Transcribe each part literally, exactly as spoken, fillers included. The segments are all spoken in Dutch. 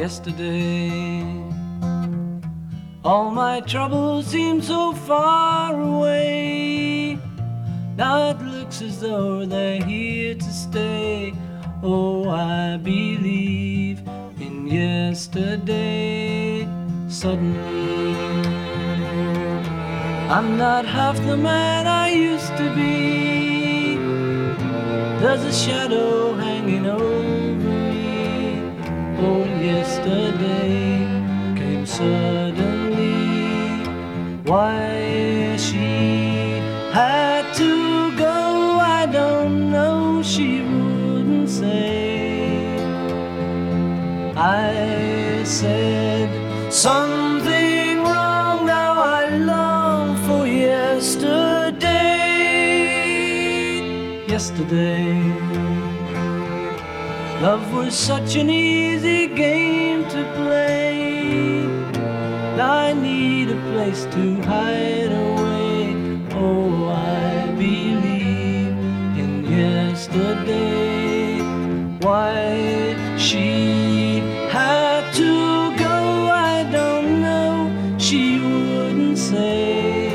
yesterday. All my troubles seem so far away. Now it looks as though they're here to stay. Oh, I believe in yesterday. Suddenly, I'm not half the man I used to be. There's a shadow hanging over me. Oh, yesterday came suddenly. Why she had to go, I don't know, she wouldn't say. I said something wrong, now I long for yesterday. Yesterday, love was such an easy game to play. Now I need a place to hide away. Oh, I believe in yesterday. Why she had to go, I don't know, she wouldn't say.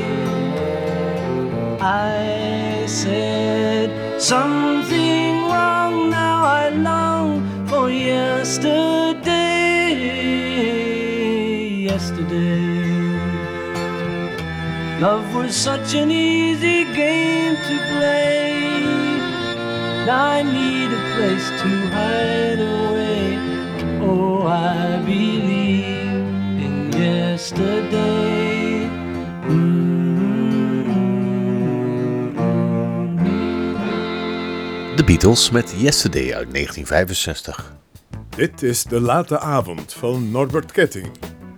I said something wrong, now I long for yesterday. Yesterday, love was such an easy game to play. Now I need a place to hide away. Oh, I believe in yesterday. De Beatles met Yesterday uit negentien vijfenzestig. Dit is De Late Avond van Norbert Ketting.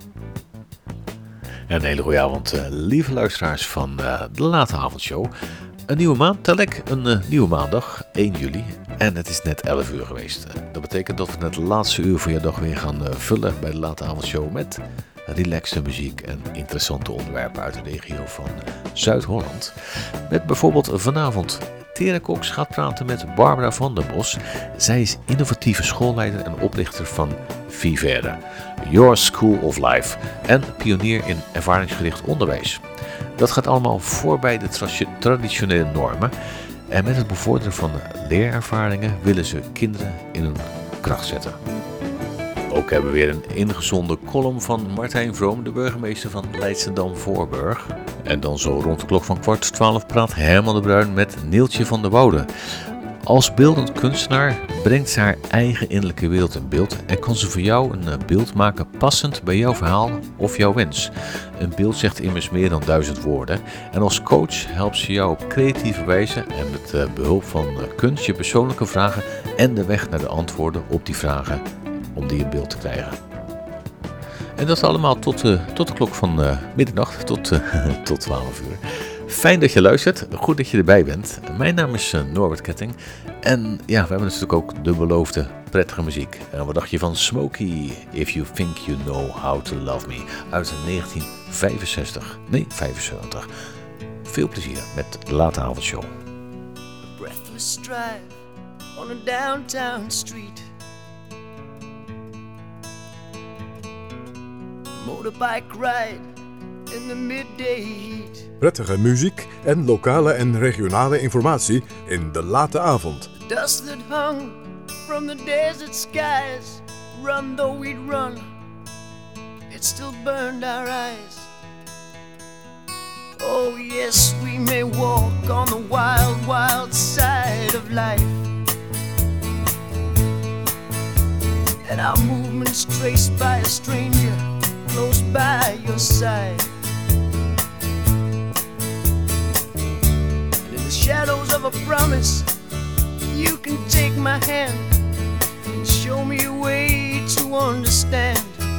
Een hele goede avond, uh, lieve luisteraars van uh, De Late Avondshow. Een nieuwe maand, tel ik, een uh, nieuwe maandag, één juli. En het is net elf uur geweest. Uh, dat betekent dat we het laatste uur van je dag weer gaan uh, vullen bij De Late Avondshow met relaxe muziek en interessante onderwerpen uit de regio van Zuid-Holland. Met bijvoorbeeld vanavond Tere Cox gaat praten met Barbara van der Bos. Zij is innovatieve schoolleider en oprichter van Vivere, Your School of Life, en pionier in ervaringsgericht onderwijs. Dat gaat allemaal voorbij de tra- traditionele normen. En met het bevorderen van leerervaringen willen ze kinderen in hun kracht zetten. Ook hebben we weer een ingezonden column van Martijn Vroom, de burgemeester van Leidschendam-Voorburg. En dan zo rond de klok van kwart twaalf praat Herman de Bruin met Neeltje van der Woude. Als beeldend kunstenaar brengt ze haar eigen innerlijke wereld in beeld en kan ze voor jou een beeld maken passend bij jouw verhaal of jouw wens. Een beeld zegt immers meer dan duizend woorden en als coach helpt ze jou op creatieve wijze en met behulp van kunst je persoonlijke vragen en de weg naar de antwoorden op die vragen om die in beeld te krijgen. En dat allemaal tot, uh, tot de klok van uh, middernacht, tot, uh, tot twaalf uur. Fijn dat je luistert, goed dat je erbij bent. Mijn naam is uh, Norbert Ketting. En ja, we hebben natuurlijk ook de beloofde prettige muziek. En wat dacht je van Smokey, If You Think You Know How To Love Me, uit negentien vijfenzestig, nee vijfenzeventig. Veel plezier met de Late Avondshow. A breathless drive on a downtown street. Motorbike ride in the midday heat. Prettige muziek en lokale en regionale informatie in De Late Avond. The dust that hung from the desert skies, run though we'd run, it still burned our eyes. Oh yes, we may walk on the wild, wild side of life, and our movements traced by a stranger close by your side. And in the shadows of a promise, you can take my hand and show me a way to understand.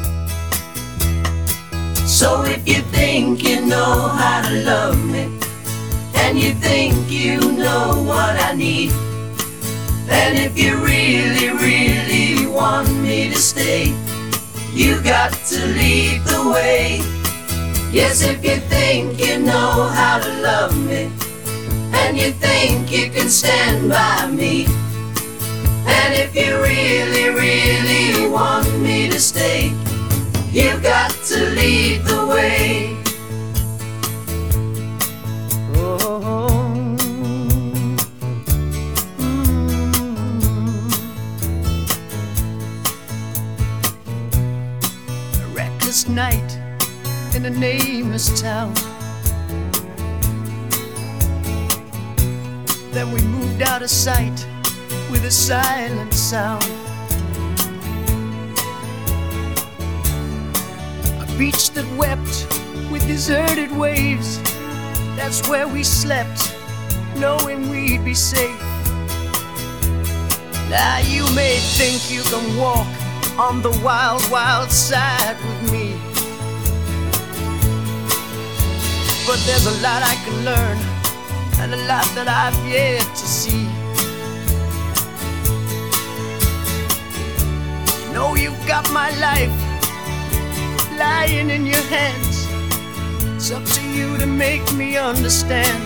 So if you think you know how to love me, and you think you know what I need, and if you really, really want me to stay, you got to lead the way. Yes, if you think you know how to love me, and you think you can stand by me, and if you really, really want me to stay, lead the way. Oh, mm. A reckless night in a nameless town. Then we moved out of sight with a silent sound. A beach that wept with deserted waves. That's where we slept, knowing we'd be safe. Now you may think you can walk on the wild, wild side with me, but there's a lot I can learn and a lot that I've yet to see. You know you've got my life lying in your hands. It's up to you to make me understand.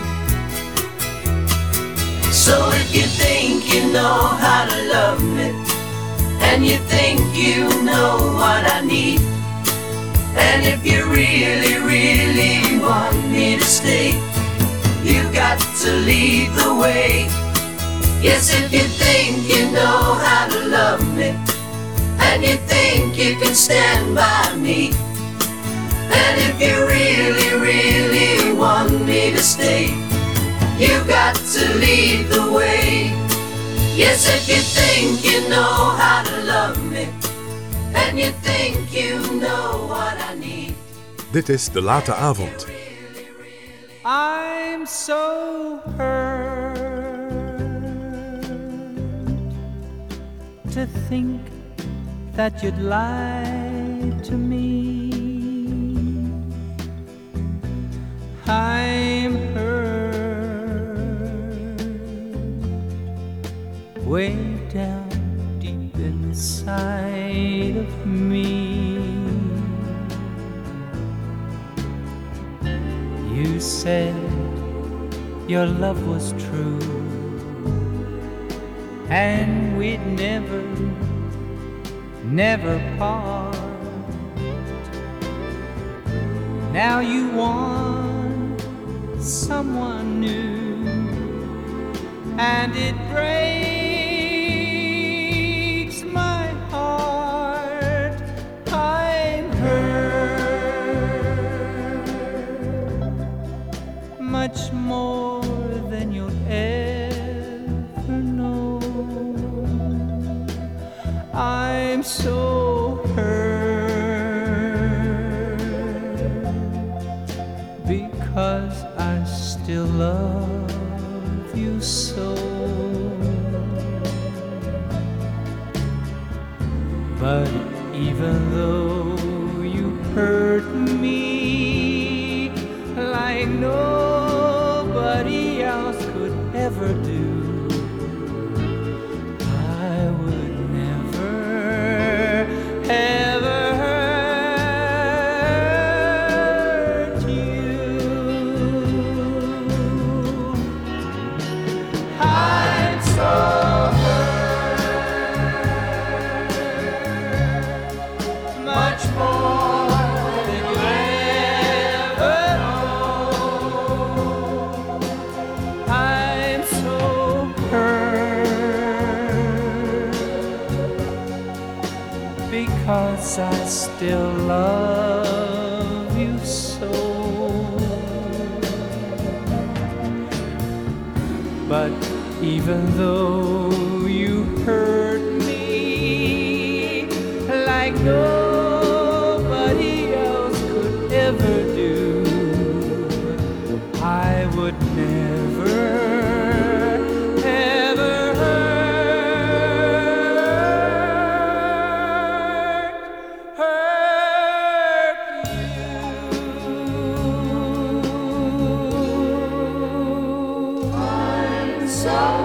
So if you think you know how to love me, and you think you know what I need, and if you really, really want me to stay, you got to lead the way. Yes, if you think you know how to love me, and you think you can stand by me, and if you really, really want me to stay, you got to lead the way. Yes, if you think you know how to love me, and you think you know what I need. Dit is De Late Avond. I'm so hurt to think that you'd lie to me. I'm hurt way down deep inside of me. You said your love was true and we'd never, never part. Now you want someone new, and it breaks my heart. I'm hurt much more than you'll ever know. I'm so hurt because I still love you so. But even though you hurt me like nobody else could ever do, I would never, ever hurt you. I'm so hurt, much more than you ever know. I'm so hurt because I still love you so. But even though you hurt me like nobody else could ever do, I would never, ever hurt, hurt you. I'm so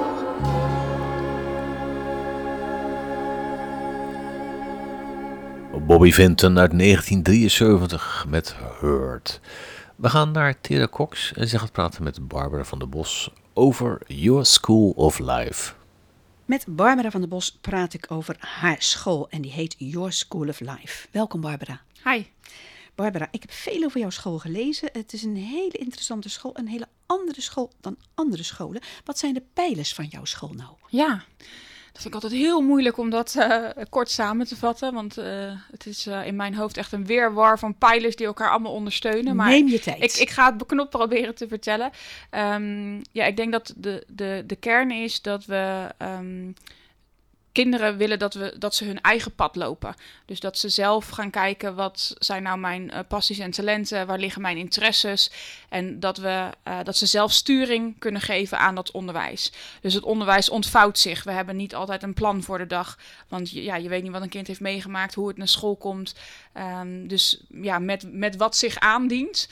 Bobby Vinton uit negentien drieënzeventig met Hurt. We gaan naar Tera Cox en ze gaat praten met Barbara van der Bos over Your School of Life. Met Barbara van der Bos praat ik over haar school en die heet Your School of Life. Welkom Barbara. Hi. Barbara, ik heb veel over jouw school gelezen. Het is een hele interessante school, een hele andere school dan andere scholen. Wat zijn de pijlers van jouw school nou? Ja, dat vind ik altijd heel moeilijk om dat uh, kort samen te vatten. Want uh, het is uh, in mijn hoofd echt een weerwar van pijlers die elkaar allemaal ondersteunen. Maar Neem je tijd. Ik, ik ga het beknopt proberen te vertellen. Um, ja, ik denk dat de, de, de kern is dat we... Um, Kinderen willen dat, we, dat ze hun eigen pad lopen. Dus dat ze zelf gaan kijken, wat zijn nou mijn uh, passies en talenten, waar liggen mijn interesses. En dat, we, uh, dat ze zelf sturing kunnen geven aan dat onderwijs. Dus het onderwijs ontvouwt zich. We hebben niet altijd een plan voor de dag. Want ja, je weet niet wat een kind heeft meegemaakt, hoe het naar school komt. Um, dus ja, met, met wat zich aandient...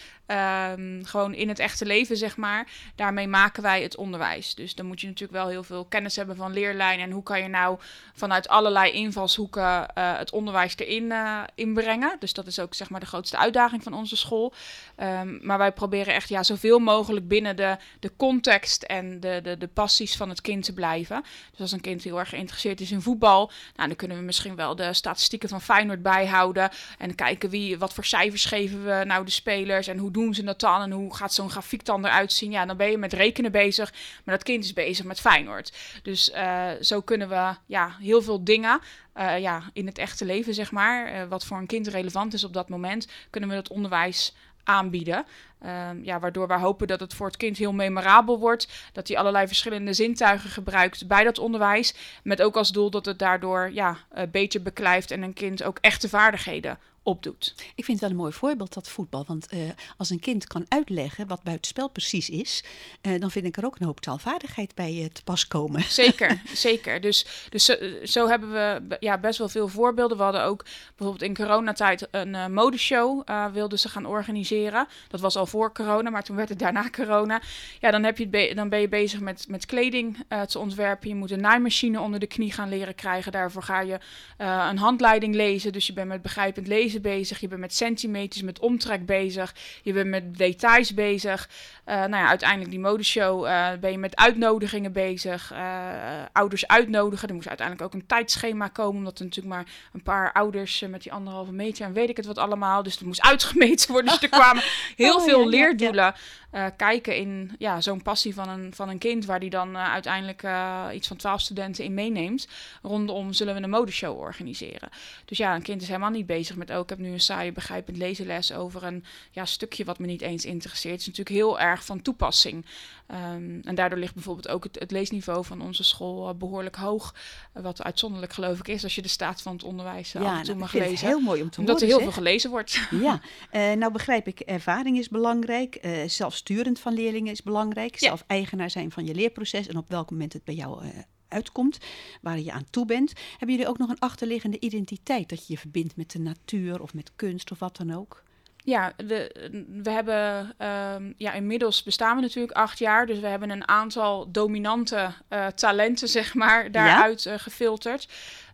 Um, gewoon in het echte leven, zeg maar. Daarmee maken wij het onderwijs. Dus dan moet je natuurlijk wel heel veel kennis hebben van leerlijnen. En hoe kan je nou vanuit allerlei invalshoeken uh, het onderwijs erin uh, inbrengen. Dus dat is ook zeg maar de grootste uitdaging van onze school. Um, maar wij proberen echt ja, zoveel mogelijk binnen de, de context en de, de, de passies van het kind te blijven. Dus als een kind heel erg geïnteresseerd is in voetbal, nou, dan kunnen we misschien wel de statistieken van Feyenoord bijhouden. En kijken wie, wat voor cijfers geven we nou de spelers en hoe doen ze dat dan en hoe gaat zo'n grafiek dan eruit zien? Ja, dan ben je met rekenen bezig, maar dat kind is bezig met Feyenoord. Dus uh, zo kunnen we ja, heel veel dingen uh, ja, in het echte leven, zeg maar, uh, wat voor een kind relevant is op dat moment, kunnen we dat onderwijs aanbieden. Uh, ja, waardoor wij hopen dat het voor het kind heel memorabel wordt. Dat hij allerlei verschillende zintuigen gebruikt bij dat onderwijs. Met ook als doel dat het daardoor ja, een beetje beklijft en een kind ook echte vaardigheden opdoet. Ik vind het wel een mooi voorbeeld, dat voetbal. Want uh, als een kind kan uitleggen wat buitenspel precies is, uh, dan vind ik er ook een hoop taalvaardigheid bij uh, te pas komen. Zeker, zeker. Dus, dus zo, zo hebben we ja, best wel veel voorbeelden. We hadden ook bijvoorbeeld in coronatijd een uh, modeshow uh, wilden ze gaan organiseren. Dat was al voor corona, maar toen werd het daarna corona. Ja, dan, heb je het be- dan ben je bezig met, met kleding uh, te ontwerpen. Je moet een naaimachine onder de knie gaan leren krijgen. Daarvoor ga je uh, een handleiding lezen. Dus je bent met begrijpend lezen bezig, je bent met centimeters, met omtrek bezig, je bent met details bezig. Uh, nou ja, uiteindelijk die modeshow uh, ben je met uitnodigingen bezig, uh, ouders uitnodigen. Er moest uiteindelijk ook een tijdschema komen, omdat er natuurlijk maar een paar ouders uh, met die anderhalve meter en weet ik het wat allemaal, dus er moest uitgemeten worden. Dus er kwamen heel oh, veel ja, leerdoelen ja, ja. Uh, kijken in ja, zo'n passie van een, van een kind, waar die dan uh, uiteindelijk uh, iets van twaalf studenten in meeneemt. Rondom zullen we een modeshow organiseren. Dus ja, een kind is helemaal niet bezig met ook, ik heb nu een saaie begrijpend lezenles over een ja, stukje wat me niet eens interesseert. Het is natuurlijk heel erg van toepassing. Um, en daardoor ligt bijvoorbeeld ook het, het leesniveau van onze school uh, behoorlijk hoog. Uh, wat uitzonderlijk geloof ik is als je de staat van het onderwijs uh, ja, af en toe nou, mag lezen. lezen. Heel mooi om te Omdat horen, er heel zeg. veel gelezen wordt. Ja, uh, nou begrijp ik, ervaring is belangrijk. Uh, zelfsturend van leerlingen is belangrijk. Ja. Zelf eigenaar zijn van je leerproces en op welk moment het bij jou uh, uitkomt, waar je aan toe bent. Hebben jullie ook nog een achterliggende identiteit, dat je je verbindt met de natuur of met kunst of wat dan ook? Ja, we, we hebben, um, ja, inmiddels bestaan we natuurlijk acht jaar, dus we hebben een aantal dominante uh, talenten, zeg maar, daaruit ja? uh, gefilterd.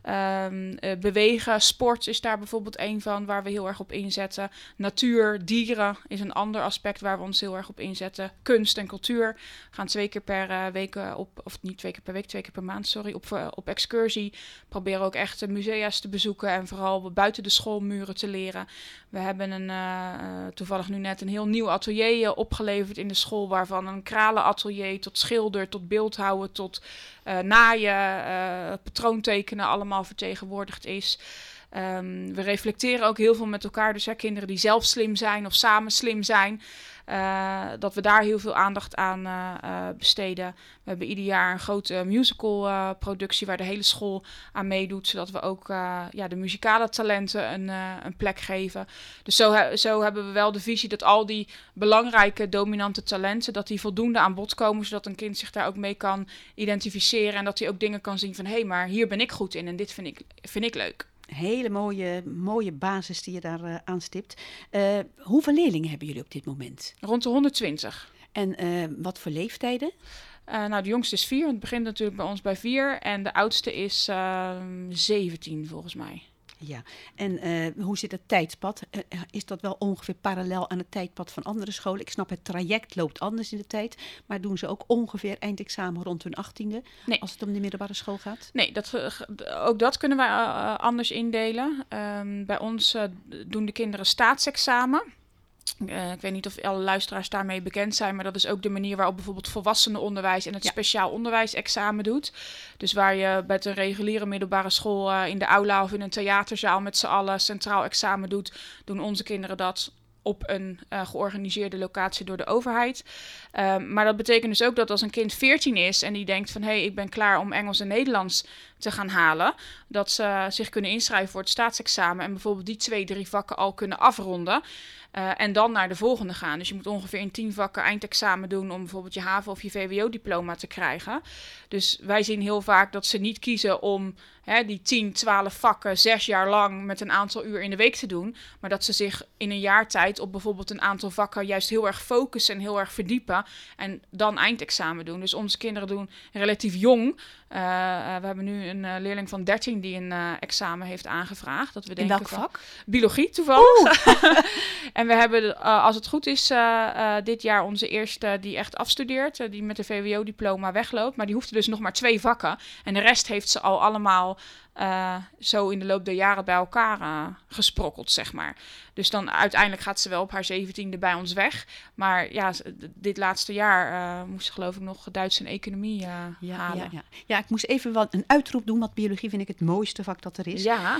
Um, uh, bewegen, sport is daar bijvoorbeeld een van waar we heel erg op inzetten. Natuur, dieren is een ander aspect waar we ons heel erg op inzetten. Kunst en cultuur gaan twee keer per uh, week uh, op, of niet twee keer per week, twee keer per maand, sorry, op, uh, op excursie. Proberen ook echt musea's te bezoeken en vooral buiten de schoolmuren te leren. We hebben een, uh, toevallig nu net een heel nieuw atelier uh, opgeleverd in de school, waarvan een kralenatelier tot schilder, tot beeldhouwen, tot uh, naaien, uh, patroontekenen allemaal vertegenwoordigd is. Um, we reflecteren ook heel veel met elkaar. Dus hè, kinderen die zelf slim zijn of samen slim zijn. Uh, dat we daar heel veel aandacht aan uh, uh, besteden. We hebben ieder jaar een grote musical uh, productie waar de hele school aan meedoet. Zodat we ook uh, ja, de muzikale talenten een, uh, een plek geven. Dus zo, he- zo hebben we wel de visie dat al die belangrijke dominante talenten, dat die voldoende aan bod komen. Zodat een kind zich daar ook mee kan identificeren. En dat hij ook dingen kan zien van, hé, hey, maar hier ben ik goed in en dit vind ik, vind ik leuk. Hele mooie, mooie basis die je daar uh, aanstipt. Uh, hoeveel leerlingen hebben jullie op dit moment? Rond de honderdtwintig. En uh, wat voor leeftijden? Uh, nou, de jongste is vier. Het begint natuurlijk bij ons bij vier. En de oudste is uh, zeventien volgens mij. Ja, en uh, hoe zit het tijdpad? Uh, is dat wel ongeveer parallel aan het tijdpad van andere scholen? Ik snap, het traject loopt anders in de tijd, maar doen ze ook ongeveer eindexamen rond hun achttiende, nee. als het om de middelbare school gaat? Nee, dat, ook dat kunnen wij uh, anders indelen. Um, bij ons uh, doen de kinderen staatsexamen. Uh, ik weet niet of alle luisteraars daarmee bekend zijn, maar dat is ook de manier waarop bijvoorbeeld volwassenenonderwijs en het ja. speciaal onderwijsexamen doet. Dus waar je met een reguliere middelbare school uh, in de aula of in een theaterzaal met z'n allen centraal examen doet, doen onze kinderen dat op een uh, georganiseerde locatie door de overheid. Uh, maar dat betekent dus ook dat als een kind veertien is en die denkt van hé, hey, ik ben klaar om Engels en Nederlands te gaan halen, dat ze zich kunnen inschrijven voor het staatsexamen en bijvoorbeeld die twee, drie vakken al kunnen afronden. Uh, en dan naar de volgende gaan. Dus je moet ongeveer in tien vakken eindexamen doen om bijvoorbeeld je HAVO of je V W O-diploma te krijgen. Dus wij zien heel vaak dat ze niet kiezen om hè, die tien, twaalf vakken zes jaar lang met een aantal uur in de week te doen. Maar dat ze zich in een jaar tijd op bijvoorbeeld een aantal vakken juist heel erg focussen en heel erg verdiepen. En dan eindexamen doen. Dus onze kinderen doen relatief jong. Uh, we hebben nu een uh, leerling van dertien die een uh, examen heeft aangevraagd. Dat we denken in welk vak? Biologie toevallig. En we hebben, uh, als het goed is, uh, uh, dit jaar onze eerste die echt afstudeert. Uh, die met een V W O-diploma wegloopt. Maar die hoefde dus nog maar twee vakken. En de rest heeft ze al allemaal uh, zo in de loop der jaren bij elkaar uh, gesprokkeld, zeg maar. Dus dan uiteindelijk gaat ze wel op haar zeventiende bij ons weg. Maar ja, dit laatste jaar uh, moest ze geloof ik nog Duits en economie uh, ja, halen. Ja, ja. ja, ik moest even wat een uitroep doen, want biologie vind ik het mooiste vak dat er is. Ja.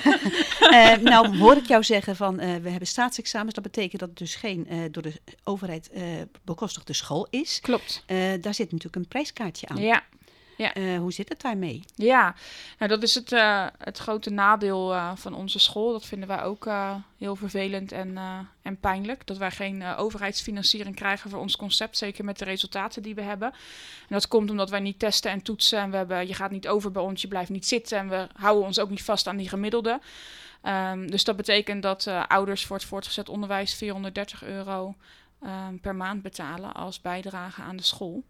uh, nou hoor ik jou zeggen van uh, we hebben staatsexamens. Dat betekent dat het dus geen uh, door de overheid uh, bekostigde school is. Klopt. Uh, daar zit natuurlijk een prijskaartje aan. Ja. Ja. Uh, hoe zit het daarmee? Ja, nou, dat is het, uh, het grote nadeel uh, van onze school. Dat vinden wij ook uh, heel vervelend en, uh, en pijnlijk. Dat wij geen uh, overheidsfinanciering krijgen voor ons concept. Zeker met de resultaten die we hebben. En dat komt omdat wij niet testen en toetsen. En we hebben, je gaat niet over bij ons, je blijft niet zitten. En we houden ons ook niet vast aan die gemiddelde. Um, dus dat betekent dat uh, ouders voor het voortgezet onderwijs vierhonderddertig euro um, per maand betalen als bijdrage aan de school.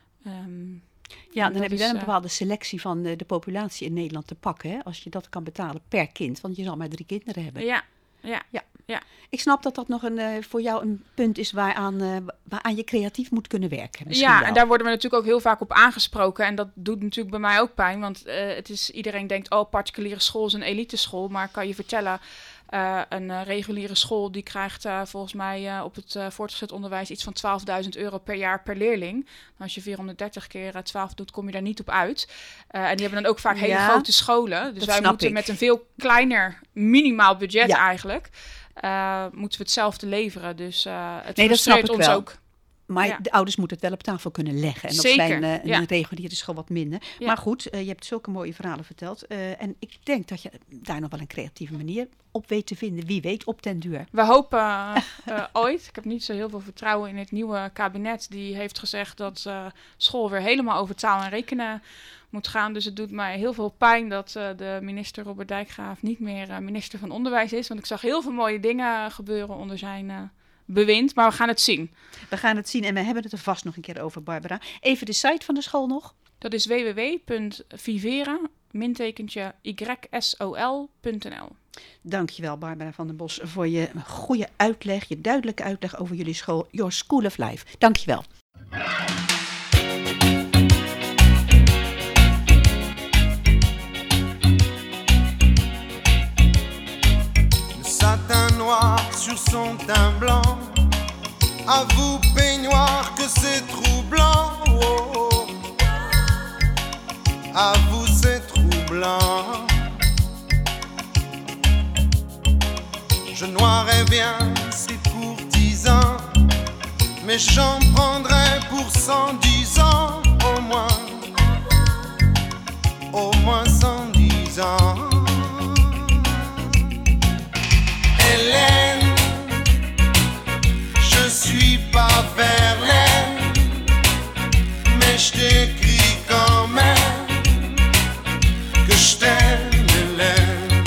Um, Ja, dan dat heb je is, wel een uh, bepaalde selectie van uh, de populatie in Nederland te pakken, hè? Als je dat kan betalen per kind, want je zal maar drie kinderen hebben. Ja, ja, ja. ja. Ik snap dat dat nog een, uh, voor jou een punt is waaraan, uh, waaraan je creatief moet kunnen werken. Ja, wel. En daar worden we natuurlijk ook heel vaak op aangesproken. En dat doet natuurlijk bij mij ook pijn, want uh, het is, iedereen denkt, oh, particuliere school is een eliteschool. Maar ik kan je vertellen, Uh, een uh, reguliere school die krijgt uh, volgens mij uh, op het uh, voortgezet onderwijs iets van twaalfduizend euro per jaar per leerling. Nou, als je vierhonderddertig keer twaalf doet, kom je daar niet op uit. Uh, en die hebben dan ook vaak hele ja, grote scholen. Dus wij moeten ik. met een veel kleiner minimaal budget ja. eigenlijk, uh, moeten we hetzelfde leveren. Dus uh, het nee, frustreert ons wel. ook. Maar ja. de ouders moeten het wel op tafel kunnen leggen. En Zeker, dat zijn uh, ja. een reguliere school wat minder. Ja. Maar goed, uh, je hebt zulke mooie verhalen verteld. Uh, en ik denk dat je daar nog wel een creatieve manier op weet te vinden. Wie weet, op den duur. We hopen uh, uh, ooit. Ik heb niet zo heel veel vertrouwen in het nieuwe kabinet. Die heeft gezegd dat uh, school weer helemaal over taal en rekenen moet gaan. Dus het doet mij heel veel pijn dat uh, de minister Robert Dijkgraaf niet meer uh, minister van Onderwijs is. Want ik zag heel veel mooie dingen gebeuren onder zijn Uh, bewind, maar we gaan het zien. We gaan het zien en we hebben het er vast nog een keer over, Barbara. Even de site van de school nog. Dat is w w w punt vivera mintekentje y s o l punt n l. Dankjewel, Barbara van den Bos, voor je goede uitleg, je duidelijke uitleg over jullie school, Your School of Life. Dankjewel. Satin noir sur son teint blanc. À vous peignoir que c'est troublant. Oh, oh. À vous c'est troublant. Je noirais bien ces courtisans, mais j'en prendrais pour cent dix ans au moins. Au moins cent dix ans. Hélène, je suis pas Verlaine, mais je t'écris quand même que je t'aime, Hélène.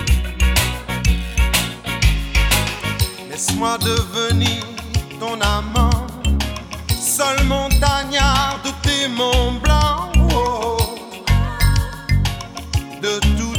Laisse-moi devenir ton amant, seul montagnard de tes Monts Blancs, oh, de tout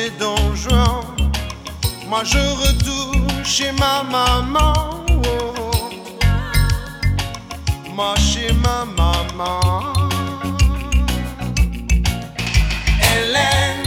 c'est Don Juan. Moi je retourne chez ma maman. Oh. Moi chez ma maman. Hélène.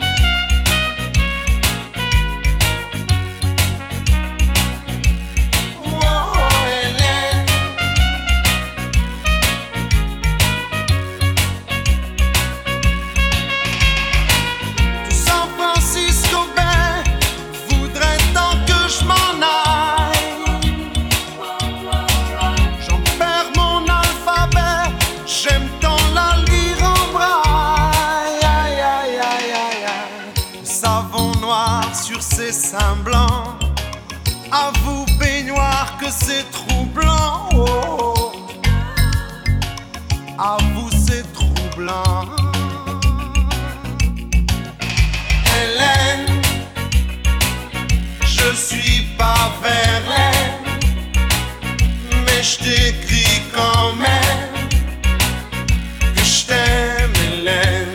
Ses seins blancs, à vous baignoire que c'est troublant. Oh, à vous c'est troublant. Hélène, je suis pas Verlaine, mais je t'écris quand même que je t'aime, Hélène.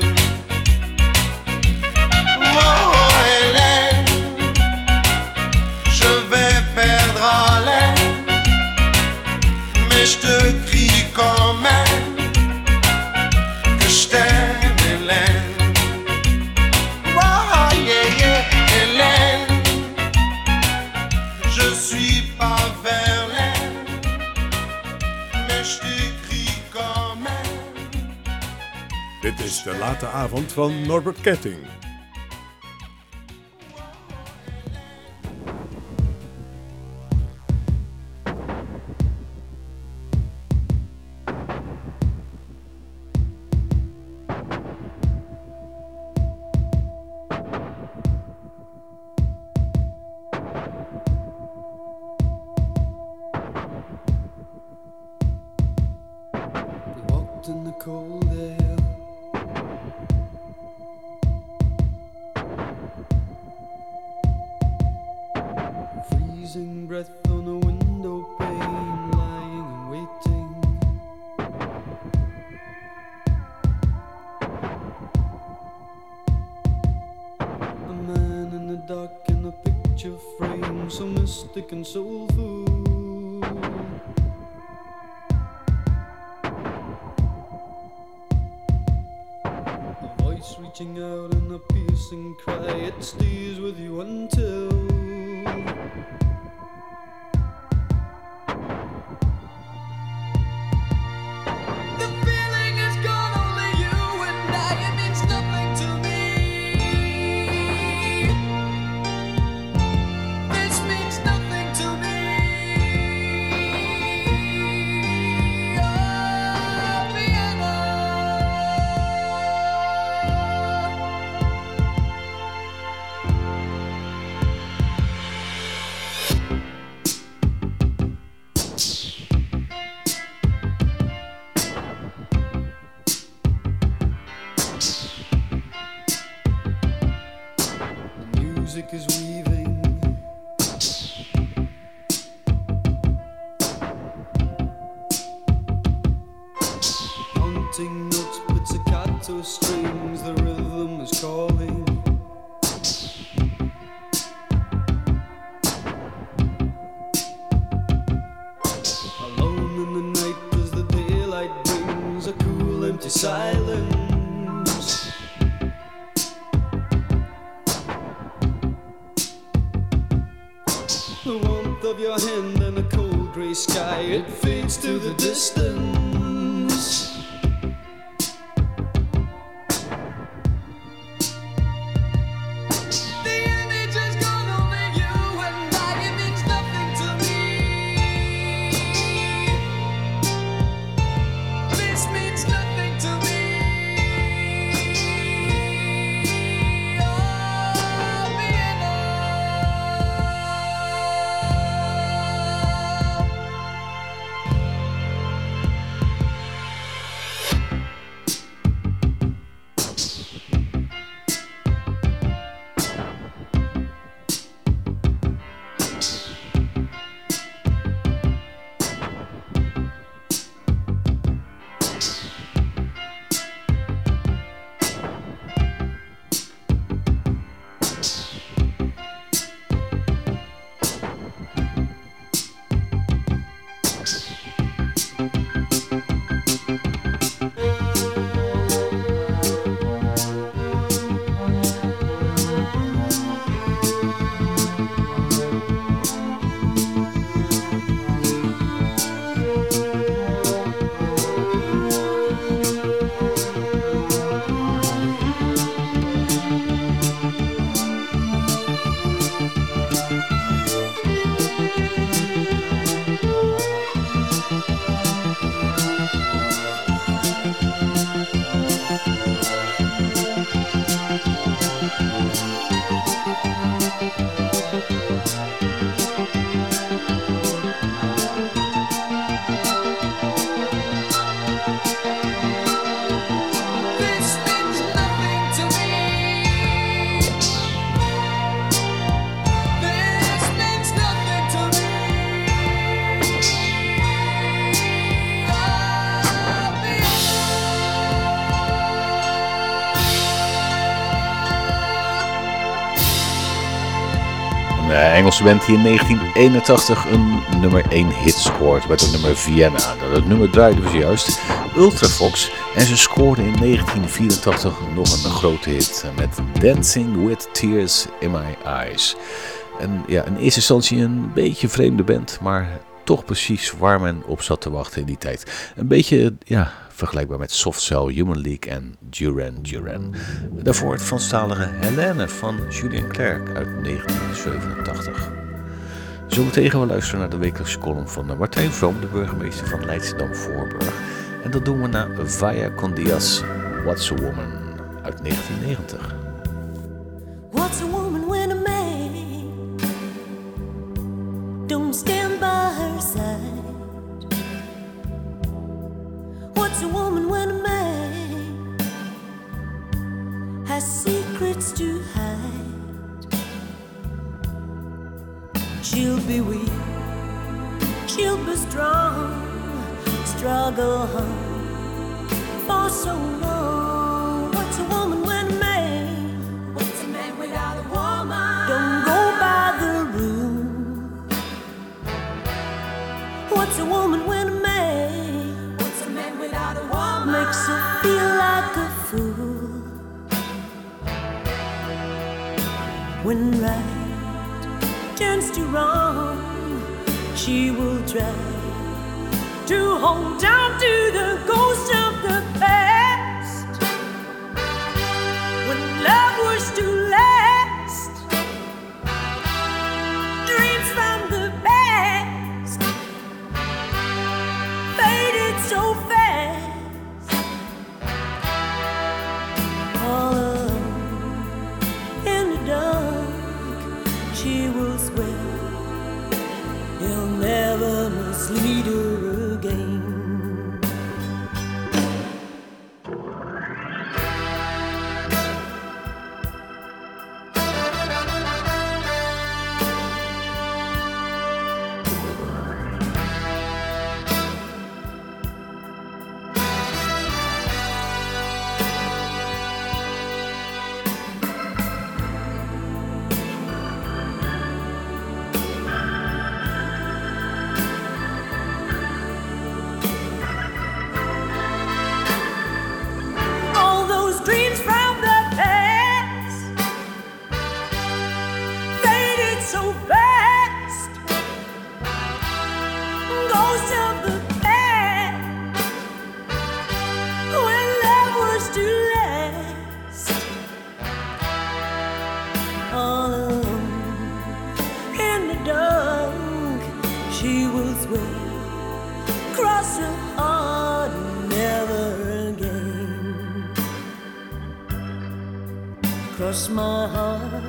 Je te crie quand même que je t'aime, Hélène. Oh, yeah, yeah, Hélène. Je suis pas Verlaine, mais je t'écris quand même. Dit is de late avond van Norbert Ketting. In the cold air, freezing breath on a window pane, lying and waiting. A man in the dark in a picture frame, so mystic and soulful. Reaching out in a piercing cry, it stays with you until the feeling is gone, only you and I, it means nothing to me. This means nothing to me. Oh, Vienna. Music is weaving, haunting notes, pizzicato strings, the rhythm is calling. Alone in the night as the daylight brings a cool empty silence. The warmth of your hand and a cold grey sky, it fades to the distance. The image is gone, only you and I, it means nothing to me. This means nothing to me. Oh, Vienna. Engelse band die in negentien eenentachtig een nummer één hit scoort met het nummer Vienna. Dat nummer draaiden we zojuist, Ultrafox. En ze scoorden in negentien vierentachtig nog een grote hit met Dancing with Tears in My Eyes. En ja, in eerste instantie een beetje vreemde band, maar toch precies waar men op zat te wachten in die tijd. Een beetje, ja, vergelijkbaar met Soft Cell, Human League en Duran Duran. Daarvoor het Franstalige Helene van Julien Clerc uit negentien zevenentachtig. Zometeen gaan we luisteren naar de wekelijkse column van Martijn Vroom, de burgemeester van Leidschendam-Voorburg. En dat doen we naar Vaya con Diaz, What's a Woman uit negentien negentig. What's a woman when a man don't stand by her side? What's a woman when a man has secrets to hide? She'll be weak, she'll be strong, struggle hard for so long. What's a woman when a man, what's a man without a woman, don't go by the rule? What's a woman when a man, what's a man without a woman, makes her feel like a fool? When right turns to wrong, she will try to hold on to the ghost of the past. When love was to last, dreams from the past faded so fast. All alone in the dark, she will swear he'll never mislead her again. Cross my heart,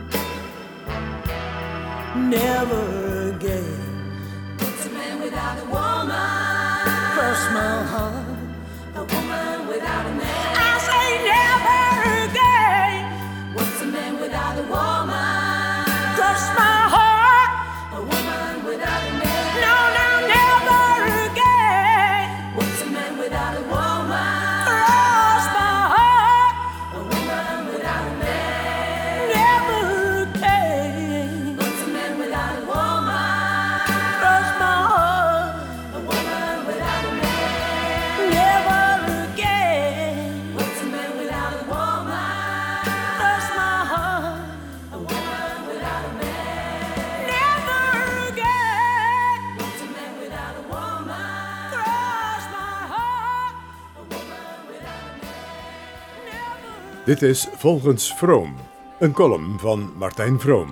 never again. What's a man without a woman? Cross my heart, a woman without a man. I say never again. What's a man without a woman? Cross my heart, a woman without a man. No, no, never again. What's a man without a woman? Dit is Volgens Vroom, een column van Martijn Vroom.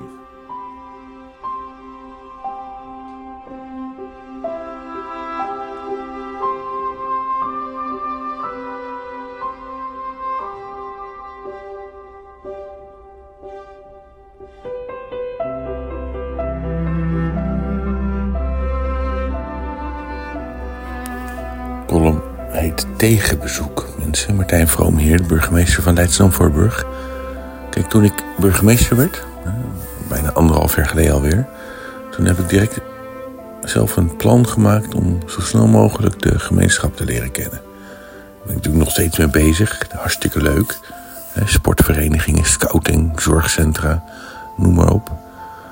Column heet Tegenbezoek. Mensen, Martijn Vroom hier, de burgemeester van Leidschendam-Voorburg. Kijk, toen ik burgemeester werd, bijna anderhalf jaar geleden alweer, toen heb ik direct zelf een plan gemaakt om zo snel mogelijk de gemeenschap te leren kennen. Daar ben ik natuurlijk nog steeds mee bezig, hartstikke leuk. Sportverenigingen, scouting, zorgcentra, noem maar op.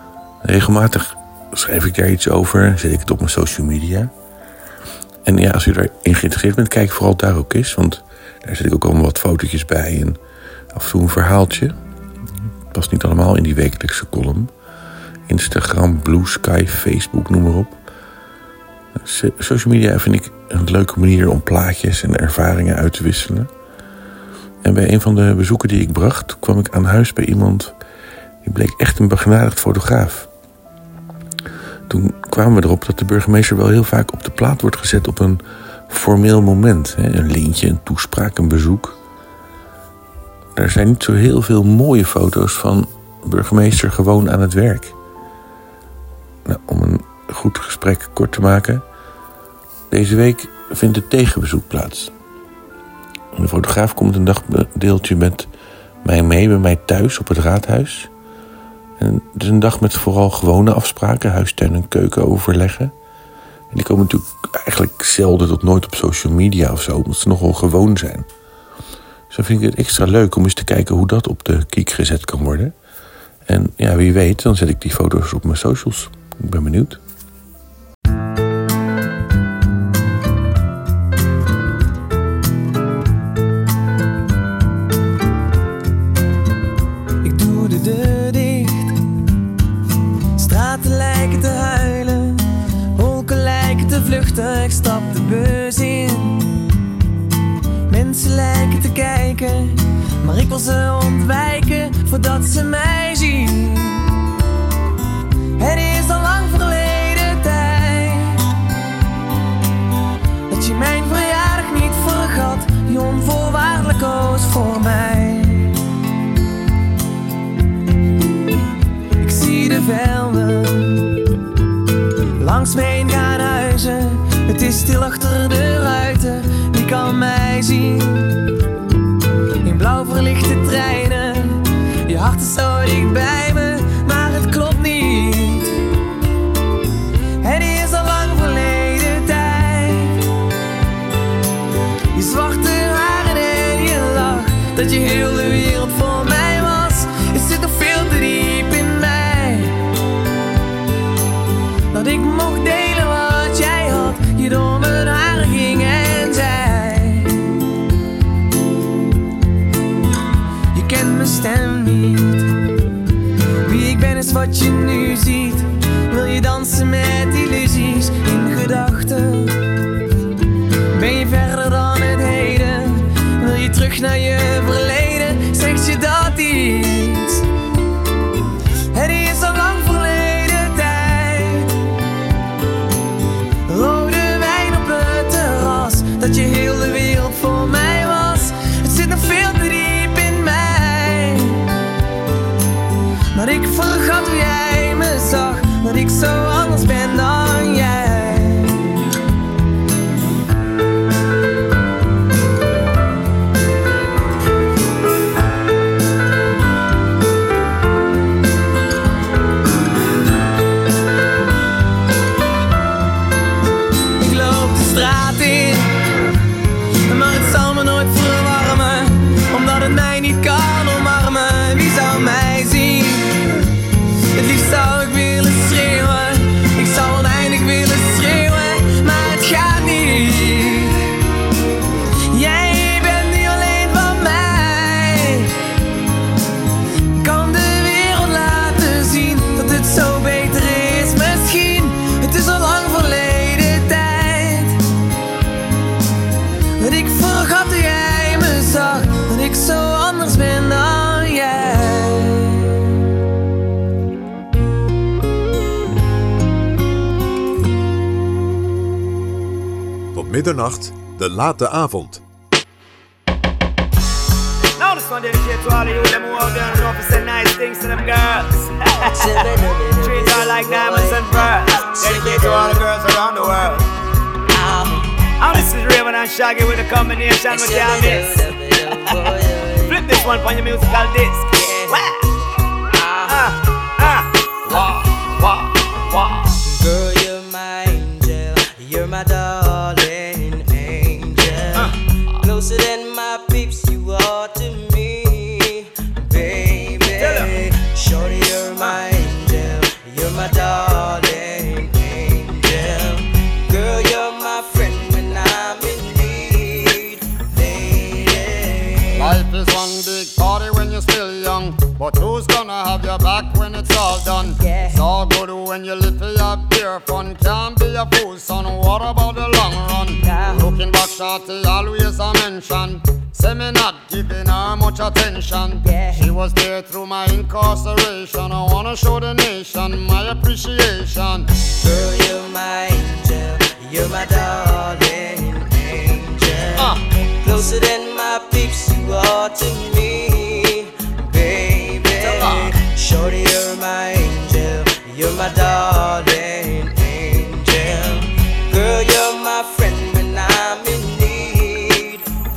Regelmatig schrijf ik daar iets over, zet ik het op mijn social media. En ja, als u daarin geïnteresseerd bent, kijk vooral daar ook eens. Want daar zet ik ook allemaal wat fotootjes bij en af en toe een verhaaltje. Het past niet allemaal in die wekelijkse column. Instagram, Blue Sky, Facebook, noem maar op. Social media vind ik een leuke manier om plaatjes en ervaringen uit te wisselen. En bij een van de bezoeken die ik bracht, kwam ik aan huis bij iemand die bleek echt een begenadigd fotograaf. Toen kwamen we erop dat de burgemeester wel heel vaak op de plaat wordt gezet op een formeel moment. Hè? Een lintje, een toespraak, een bezoek. Er zijn niet zo heel veel mooie foto's van burgemeester gewoon aan het werk. Nou, om een goed gesprek kort te maken. Deze week vindt het tegenbezoek plaats. De fotograaf komt een dagdeeltje met mij mee bij mij thuis op het raadhuis. En het is een dag met vooral gewone afspraken, huis, tuin en keuken overleggen. En die komen natuurlijk eigenlijk zelden tot nooit op social media of zo, omdat ze nogal gewoon zijn. Dus dan vind ik het extra leuk om eens te kijken hoe dat op de kiek gezet kan worden. En ja, wie weet, dan zet ik die foto's op mijn socials. Ik ben benieuwd. Ik doe de deur dicht. Straten lijken te huilen. Wolken lijken te vluchten. Ik stap de bus in. Mensen lijken te kijken, maar ik wil ze ontwijken voordat ze mij zien. Het is al lang verleden tijd dat je mijn verjaardag niet vergat, die onvoorwaardelijk koos voor mij. Ik zie de velden langs me heen gaan huizen. Het is stil achter de ruiten, wie kan mij zien? In blauw verlichte treinen, je hart is zo dicht bij me, maar het klopt niet. Het is al lang verleden tijd. Je zwarte haren en je lach, dat je heel de wereld voor mij was. Het zit nog veel te diep in mij, dat ik mocht delen wat jij had, je door mijn haren ging en zei. Je kent mijn stem niet, wie ik ben is wat je nu ziet. Wil je dansen met illusies in gedachten? Ben je verder dan het heden? Wil je terug naar je verleden? Zegt je dat iets? Het is al lang verleden tijd. Rode wijn op het terras, dat je heel de wereld voor mij was. Het zit nog veel te diep in mij, maar ik vergat hoe jij me zag, dat ik zo anders ben dan jij. Ik loop de straat in, maar het zal me nooit verwarmen, omdat het mij niet kan omarmen. Wie zou mij zien? Het liefst zou ik willen schreeuwen, ik zou oneindig willen schreeuwen, maar het gaat niet. Jij bent niet alleen van mij. Ik kan de wereld laten zien dat het zo beter is misschien. Het is al lang verleden tijd dat ik vergat hoe jij me zag, dat ik zo anders ben dan jij. Tot middernacht, de late avond. Now this one dedicated to all of you them who out there and know to say nice things to them girls. Treat her like diamonds and pearls. Dedicated to all the girls around the world. And this is Raven and Shaggy with a combination with your mix. Flip this one on your musical disc. Wah! Ah, ah, wah, wah, wah. Girl, you're my angel, you're my darling angel. Uh. Closer than my peeps, you are to me, baby. Shorty, you're my angel, you're my when you live for your pure fun. Can't be a fool, son, what about the long run? Yeah. Looking back, shorty, always a mention. Say me not giving her much attention. Yeah. She was there through my incarceration. I wanna show the nation my appreciation. Girl, you're my angel, you're my darling angel. uh. Closer than my peeps, you are to me, baby. Shorty, you're my angel, you're my darling angel. Girl, you're my friend when I'm in need,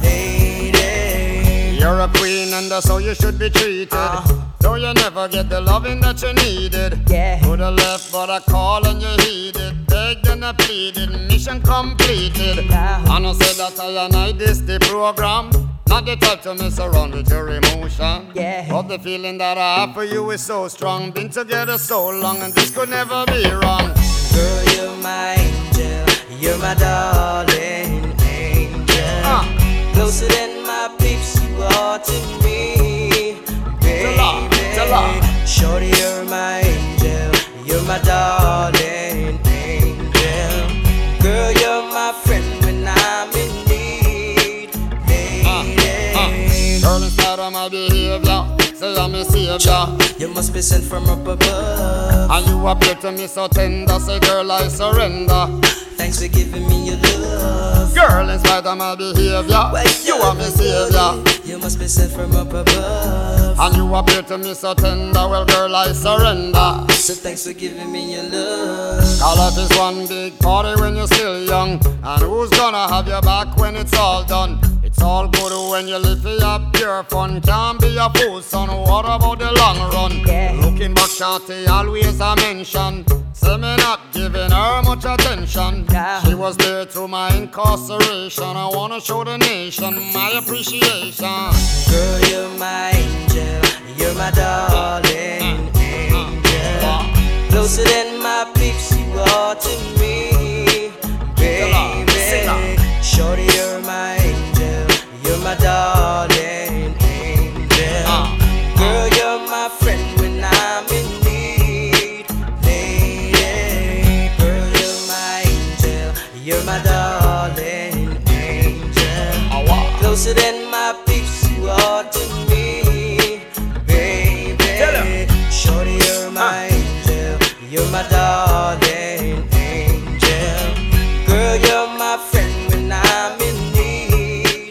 lady. You're a queen and that's how you should be treated. uh. Though you never get the loving that you needed. Yeah. Could have left but I call and you heeded. Begged and I pleaded, mission completed. Yeah. And I said that I and I this the program. Not the type to mess around with your emotion. Yeah. But the feeling that I have for you is so strong. Been together so long and this could never be wrong. Girl, you're my angel, you're my darling angel. uh. Closer than my peeps, you are to me, baby. Shorty, you're my angel, you're my darling angel. Girl, you're my friend when I'm in need, lady. uh, uh. Girl, instead of my behavior, say I'm a savior. You must be sent from up above. And you appear to me so tender, say girl I surrender. Thanks for giving me your love. Girl, in spite of my behavior, you are my savior. You must be sent from up above. And you appear to me so tender, well girl I surrender. So thanks for giving me your love. Call life is one big party when you're still young. And who's gonna have your back when it's all done? It's all good when you live for your pure fun. Can't be a fool, son, what about the long run? Yeah. Looking back, shorty, always a mention. Say me not giving her much attention. Yeah. She was there through my incarceration. I wanna show the nation my appreciation. Girl, you're my angel, you're my darling angel. Closer than my peeps, you are to me, baby. Shorty, you're my angel, you're my darling angel. Girl, you're my friend when I'm in need, lady. Girl, you're my angel, you're my darling angel. Closer than my peeps, you are to me, baby. Shorty, you're my angel, you're my darling angel. Girl, you're my friend when I'm in need,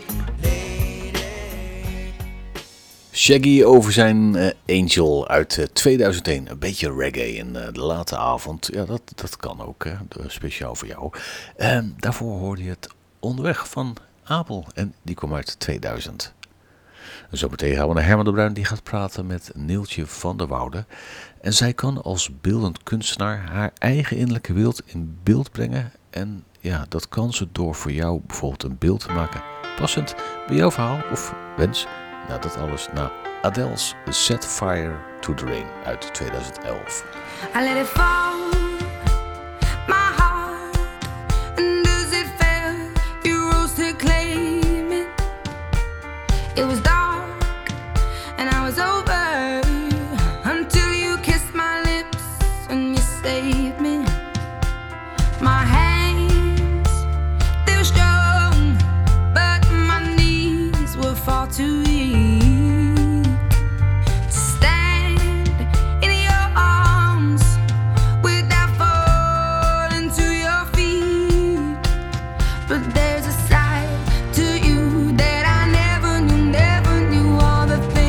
lady. Shaggy over zijn uh, Angel uit uh, tweeduizend één. Een beetje reggae in uh, de late avond. Ja, dat, dat kan ook, hè. Speciaal voor jou. Uh, daarvoor hoorde je het Onderweg van Abel. En die kwam uit tweeduizend. En zo meteen gaan we naar Herman de Bruin. Die gaat praten met Neeltje van der Woude. En zij kan als beeldend kunstenaar haar eigen innerlijke wereld in beeld brengen. En ja, dat kan ze door voor jou bijvoorbeeld een beeld te maken. Passend bij jouw verhaal of wens. Nou, dat alles na Adele's Set Fire to the Rain uit tweeduizend elf. I let it fall, my heart, and does it fail? You rose to claim it. It was dark, and I was over, until you kissed my lips, and you saved me. My hands, they were strong, but my knees were far too weak.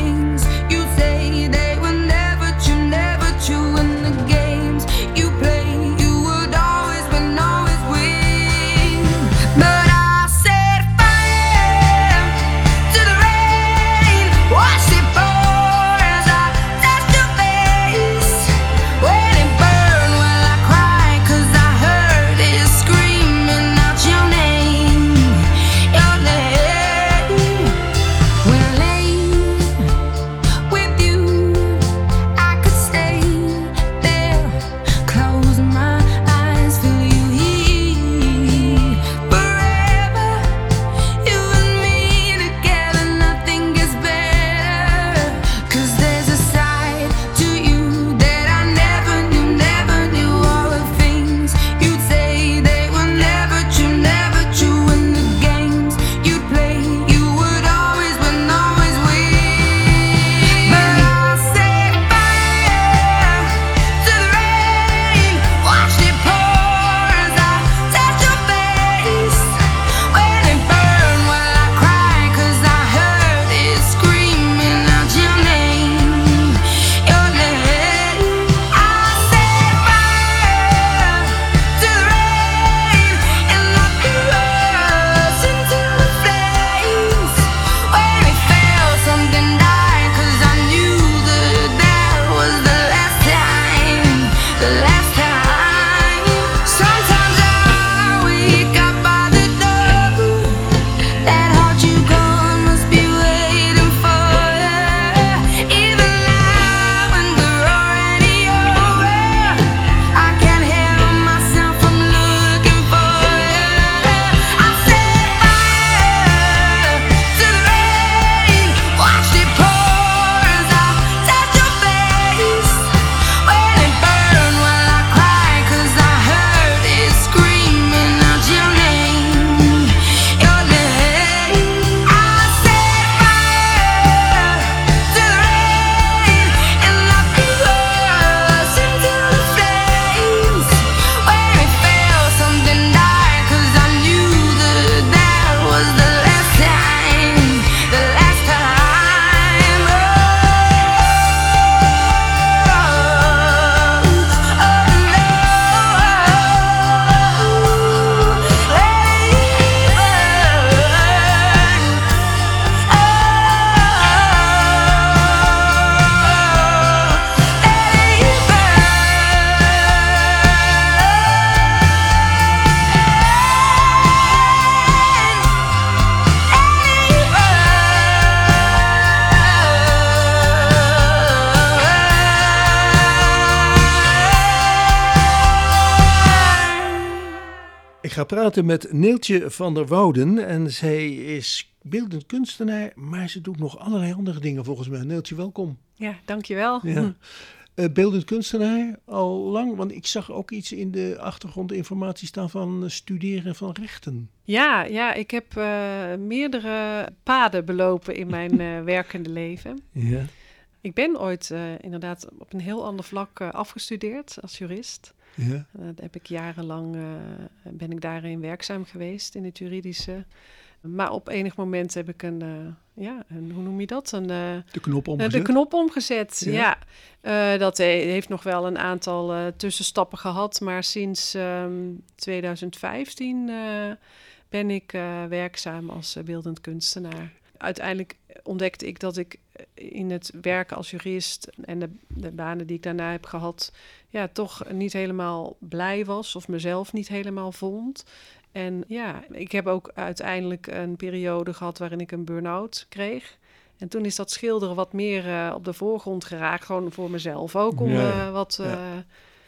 You play ga praten met Neeltje van der Wouden. En zij is beeldend kunstenaar, maar ze doet nog allerlei andere dingen volgens mij. Neeltje, welkom. Ja, dankjewel. Ja. Uh, beeldend kunstenaar, al lang, want ik zag ook iets in de achtergrondinformatie staan van uh, studeren van rechten. Ja, ja ik heb uh, meerdere paden belopen in mijn uh, werkende leven. Ja. Ik ben ooit uh, inderdaad op een heel ander vlak uh, afgestudeerd als jurist. Ja. Uh, dat heb ik jarenlang, uh, ben ik daarin werkzaam geweest in het juridische. Maar op enig moment heb ik een, uh, ja, een, hoe noem je dat? Een, uh, de knop omgezet. De knop omgezet, ja. ja. Uh, dat he- heeft nog wel een aantal uh, tussenstappen gehad, maar sinds um, twintig vijftien uh, ben ik uh, werkzaam als uh, beeldend kunstenaar. Uiteindelijk ontdekte ik dat ik in het werken als jurist en de, de banen die ik daarna heb gehad, ja, toch niet helemaal blij was of mezelf niet helemaal vond. En ja, ik heb ook uiteindelijk een periode gehad waarin ik een burn-out kreeg. En toen is dat schilderen wat meer uh, op de voorgrond geraakt. Gewoon voor mezelf ook, om ja, uh, wat, uh, ja.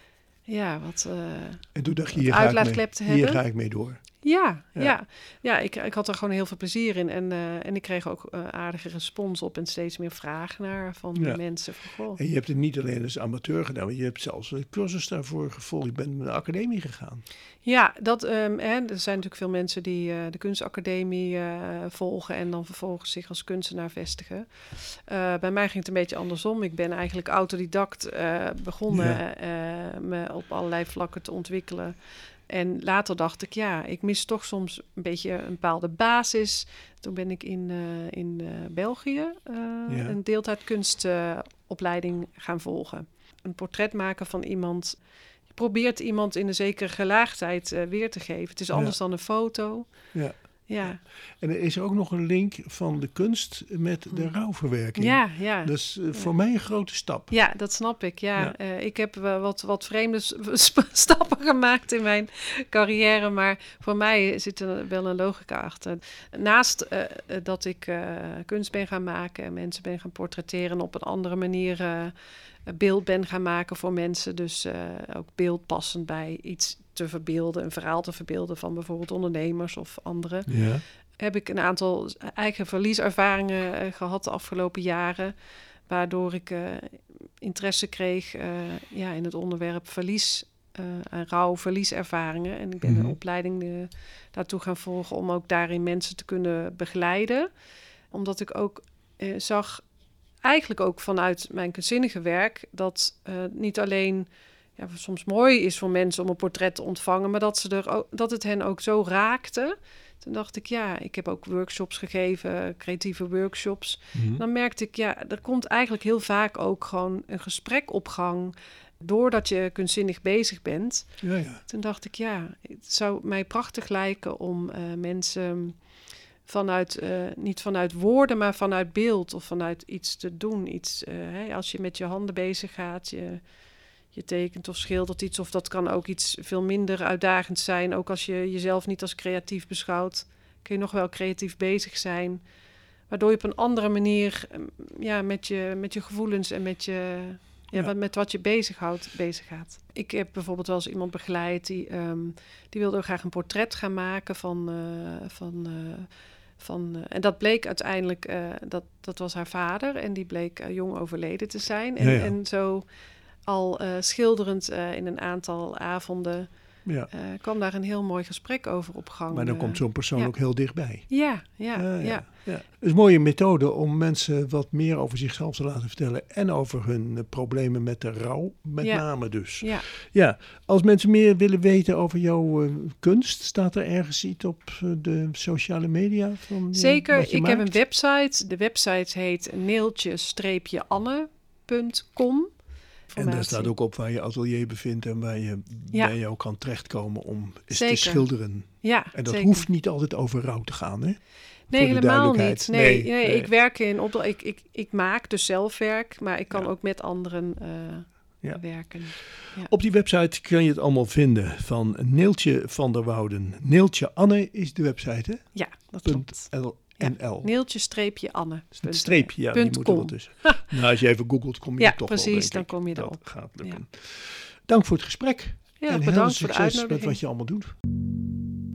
ja, wat uh, en toen dacht je, hier uitlaatklep te hebben. Hier ga ik mee door. Ja, ja. ja. ja ik, ik had er gewoon heel veel plezier in. En, uh, en ik kreeg ook uh, aardige respons op en steeds meer vragen naar van ja. mensen. Van, goh. En je hebt het niet alleen als amateur gedaan, maar je hebt zelfs een cursus daarvoor gevolgd. Je bent naar de academie gegaan. Ja, dat, um, hè, er zijn natuurlijk veel mensen die uh, de kunstacademie uh, volgen en dan vervolgens zich als kunstenaar vestigen. Uh, bij mij ging het een beetje andersom. Ik ben eigenlijk autodidact uh, begonnen ja. uh, me op allerlei vlakken te ontwikkelen. En later dacht ik, ja, ik mis toch soms een beetje een bepaalde basis. Toen ben ik in, uh, in uh, België uh, ja. een deeltijdkunstopleiding uh, gaan volgen. Een portret maken van iemand. Je probeert iemand in een zekere gelaagdheid uh, weer te geven. Het is anders ja. dan een foto. Ja. Ja. En er is ook nog een link van de kunst met de rouwverwerking. Ja, ja. Dus uh, voor ja. mij een grote stap. Ja, dat snap ik. Ja. ja. Uh, ik heb uh, wat, wat vreemde sp- stappen gemaakt in mijn carrière, maar voor mij zit er wel een logica achter. Naast uh, dat ik uh, kunst ben gaan maken en mensen ben gaan portretteren en op een andere manier uh, beeld ben gaan maken voor mensen. Dus uh, ook beeld passend bij iets te verbeelden, een verhaal te verbeelden van bijvoorbeeld ondernemers of anderen. Ja. Heb ik een aantal eigen verlieservaringen uh, gehad de afgelopen jaren, waardoor ik uh, interesse kreeg uh, ja, in het onderwerp verlies uh, en rouw verlieservaringen. En ik ben mm-hmm. een opleiding uh, daartoe gaan volgen om ook daarin mensen te kunnen begeleiden. Omdat ik ook uh, zag, eigenlijk ook vanuit mijn kunstzinnige werk, dat uh, niet alleen ja, soms mooi is voor mensen om een portret te ontvangen, maar dat, ze er ook, dat het hen ook zo raakte. Toen dacht ik, ja, ik heb ook workshops gegeven, creatieve workshops. Mm-hmm. Dan merkte ik, ja, er komt eigenlijk heel vaak ook gewoon een gesprek op gang, doordat je kunstzinnig bezig bent. Ja, ja. Toen dacht ik, ja, het zou mij prachtig lijken om uh, mensen vanuit, uh, niet vanuit woorden, maar vanuit beeld of vanuit iets te doen. Iets, uh, hè, als je met je handen bezig gaat, je, je tekent of schildert iets, of dat kan ook iets veel minder uitdagend zijn. Ook als je jezelf niet als creatief beschouwt, kun je nog wel creatief bezig zijn. Waardoor je op een andere manier ja, met, je, met je gevoelens en met, je, ja, ja. met wat je bezighoudt, bezig gaat. Ik heb bijvoorbeeld wel eens iemand begeleid die, um, die wilde graag een portret gaan maken van... Uh, van uh, Van, uh, en dat bleek uiteindelijk, uh, dat, dat was haar vader. En die bleek uh, jong overleden te zijn. En, ja, ja. en zo al uh, schilderend uh, in een aantal avonden ja. uh, kwam daar een heel mooi gesprek over op gang. Maar dan uh, komt zo'n persoon ja. ook heel dichtbij. Ja, ja, uh, ja. ja. ja. Het is een mooie methode om mensen wat meer over zichzelf te laten vertellen. En over hun uh, problemen met de rouw, met ja. name dus. Ja. ja. Als mensen meer willen weten over jouw uh, kunst, staat er ergens iets op uh, de sociale media? Van, uh, Zeker, ik maakt? heb een website. De website heet neeltje anne punt com. En daar staat ook op waar je atelier bevindt en waar je ja. bij jou kan terechtkomen om eens zeker. te schilderen. Ja, en dat zeker. hoeft niet altijd over rouw te gaan, hè? Nee, helemaal niet. Nee, nee, nee, nee, ik werk in opdracht. Ik, ik, ik maak dus zelf werk, maar ik kan ja. ook met anderen uh, ja. werken. Ja. Op die website kun je het allemaal vinden van Neeltje van der Wouden. Neeltje Anne is de website, hè? Ja, dat klopt. Ja. En L. Neeltje-Anne. Het streepje, ja, die moet er wel tussen. Nou, als je even googelt, kom je ja, er toch precies, wel, denk dan ik. kom je dat erop. gaat lukken. Ja. Dank voor het gesprek. Ja, en bedankt heel voor de succes uitnodiging. met wat je allemaal doet.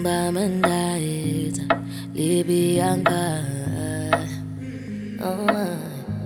by midnight, Libyanka. Oh,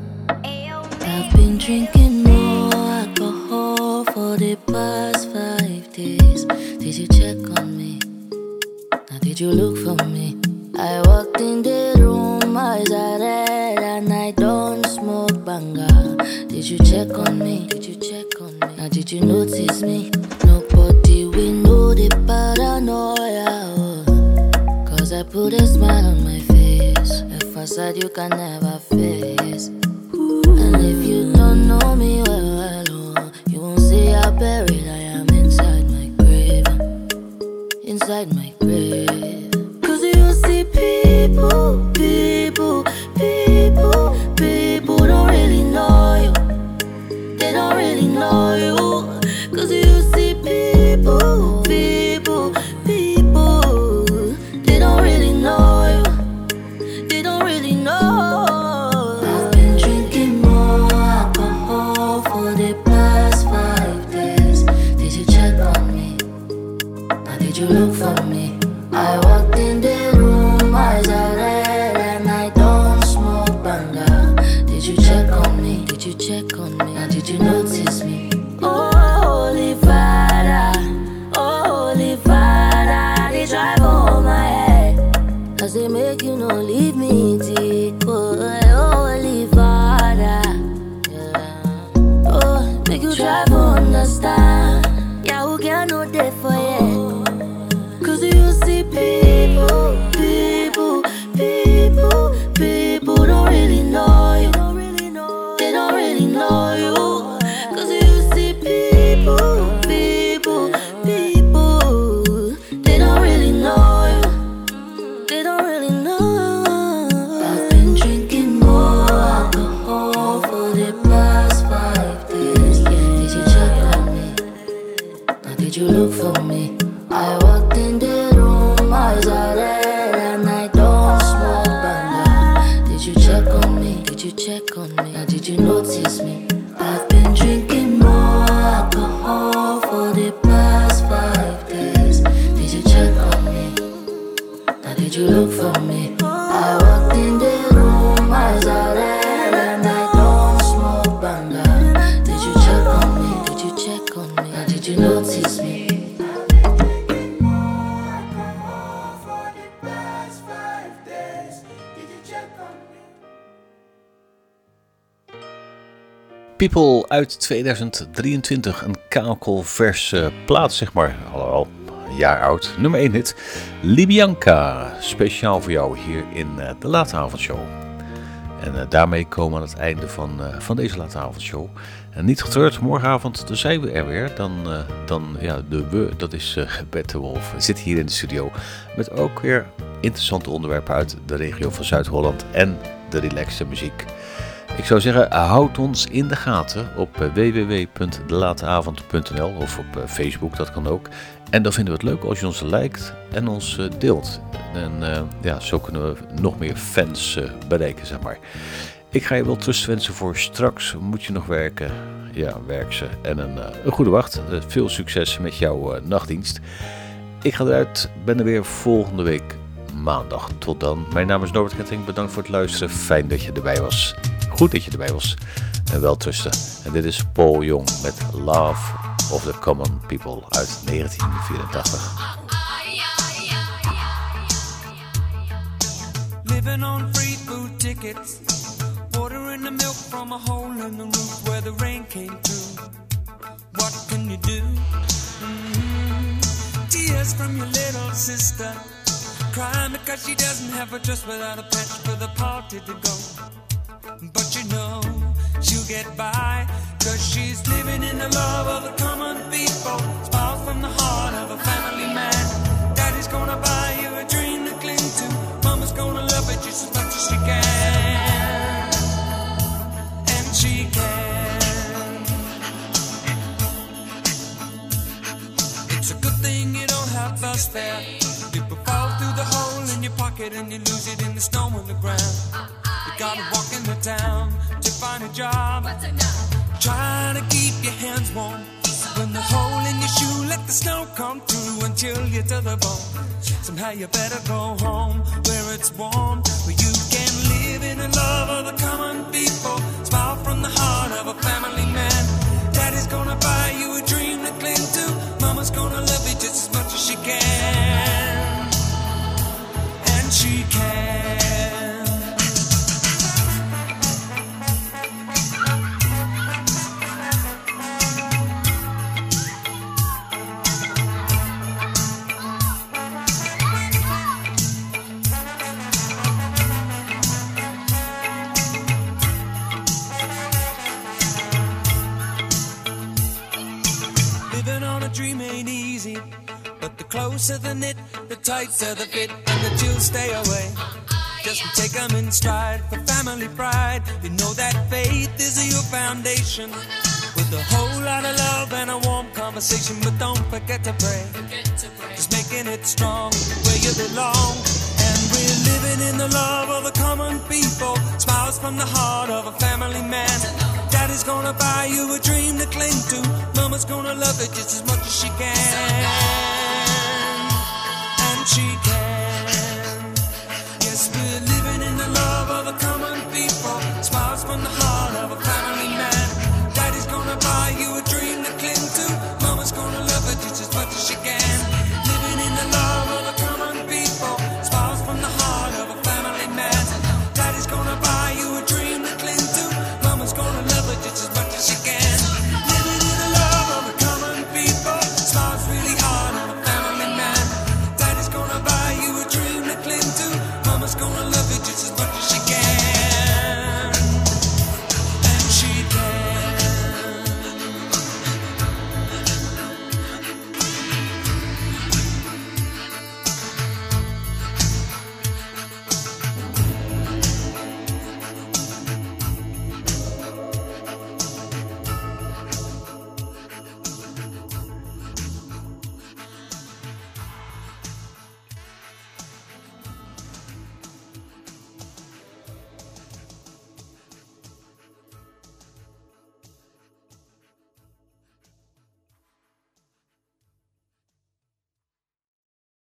I've been drinking more alcohol for the past five days. Did you check on me? Now did you look for me? I walked in the room, eyes are red, and I don't smoke banga. Did you check on me? Did you check on me? Now did you notice me? Nobody will know the paranoia. Oh. Cause I put a smile on my face, a facade you can never face. And if you don't know me well, well oh, you won't see how buried I am inside my grave. Inside my grave. Cause you see people, people, people, people don't really know you. They don't really know you. Cause you see people, people, people, they don't really know you. They don't really know. I've been drinking more alcohol for the past five days. Did you check on me? Or did you look for me? I walked in the room, eyes are red, and I don't smoke banga. Did you check on me? Did you check on me? Or did you notice me? Oh, Holy Father, oh, Holy Father, they drive over my head. Cause they make you not leave me deep. Oh, Holy Father, yeah. Oh, make you try to understand. Yeah, who can know that for you? Cause you see people, people, people, people don't really know you. They don't really know you. Cause you see people, people, people, they don't really know you. They don't really know. I've been drinking more alcohol for the past five days. Did you check on me? Or did you look for me? I walked in the room, eyes are red, and I don't smoke banga. Did you check on me? Did you check on me? Or did you notice me? I've been drinking more alcohol for the past five days. Did you check on me? Or did you look for me? I walked in the room, eyes are red, and I don't smoke banga. Did you check on me? Did you check on me? Or did you notice me? People uit tweeduizend drieëntwintig, een kakelverse plaat, zeg maar, al, al een jaar oud. Nummer één hit, Libyanka, speciaal voor jou hier in uh, de Late Avondshow. En uh, daarmee komen we aan het einde van, uh, van deze Late Avondshow. En niet getreurd, morgenavond zijn we er weer. Dan, uh, dan ja, de we, dat is uh, Bert de Wolf, zit hier in de studio. Met ook weer interessante onderwerpen uit de regio van Zuid-Holland en de relaxte muziek. Ik zou zeggen, houd ons in de gaten op w w w punt de late avond punt n l of op Facebook, dat kan ook. En dan vinden we het leuk als je ons liked en ons uh, deelt. En uh, ja, zo kunnen we nog meer fans uh, bereiken, zeg maar. Ik ga je wel trust wensen voor straks. Moet je nog werken? Ja, werk ze. En een, uh, een goede wacht. Uh, veel succes met jouw uh, nachtdienst. Ik ga eruit. Ben er weer volgende week maandag. Tot dan. Mijn naam is Norbert Ketting. Bedankt voor het luisteren. Fijn dat je erbij was. Goed dat je erbij was. En wel trusten. En dit is Paul Young met Love of the Common People uit negentien vierentachtig. Living on free food tickets, watering the milk from a hole in the roof where the rain came through. What can you do? Mm-hmm. Tears from your little sister, crying because she doesn't have a dress without a patch for the party to go. But you know she'll get by, cause she's living in the love of the common people. Smiles from the heart of a family man. Daddy's gonna buy you a dream to cling to. Mama's gonna love it just as much as she can. And she can. It's a good thing you don't have the spare. People fall through the hole in your pocket and you lose it in the snow on the ground. You gotta walk in the town to find a job. Try to keep your hands warm Open the hole in your shoe, let the snow come through and chill you to the bone. Somehow you better go home where it's warm, where you can live in the love of the common people. Smile from the heart of a family man. Daddy's gonna buy you a dream to cling to. Mama's gonna love you just as much as she can. And she can. Dream ain't easy, but the closer the knit, the tighter the fit, and the chills stay away. Just take them in stride for family pride. You know that faith is your foundation, with a whole lot of love and a warm conversation. But don't forget to pray, just making it strong where you belong. And we're living in the love of the common people. Smiles from the heart of a family man. Daddy's gonna buy you a dream to cling to. Mama's gonna love it just as much as she can. And she can. Yes, we're living in the love of the common people. Smiles from the heart of a family man. Daddy's gonna buy you a dream to cling to. Mama's gonna love it just as much as she can. Living in the love of the common people. Smiles from the heart of a family man. Daddy's gonna buy you a dream to cling to. Mama's gonna love it just as much as she can. Living in the love of the common people. Smiles really hard on a family man. Daddy's gonna buy you a dream to cling to. Mama's gonna love it just as much as she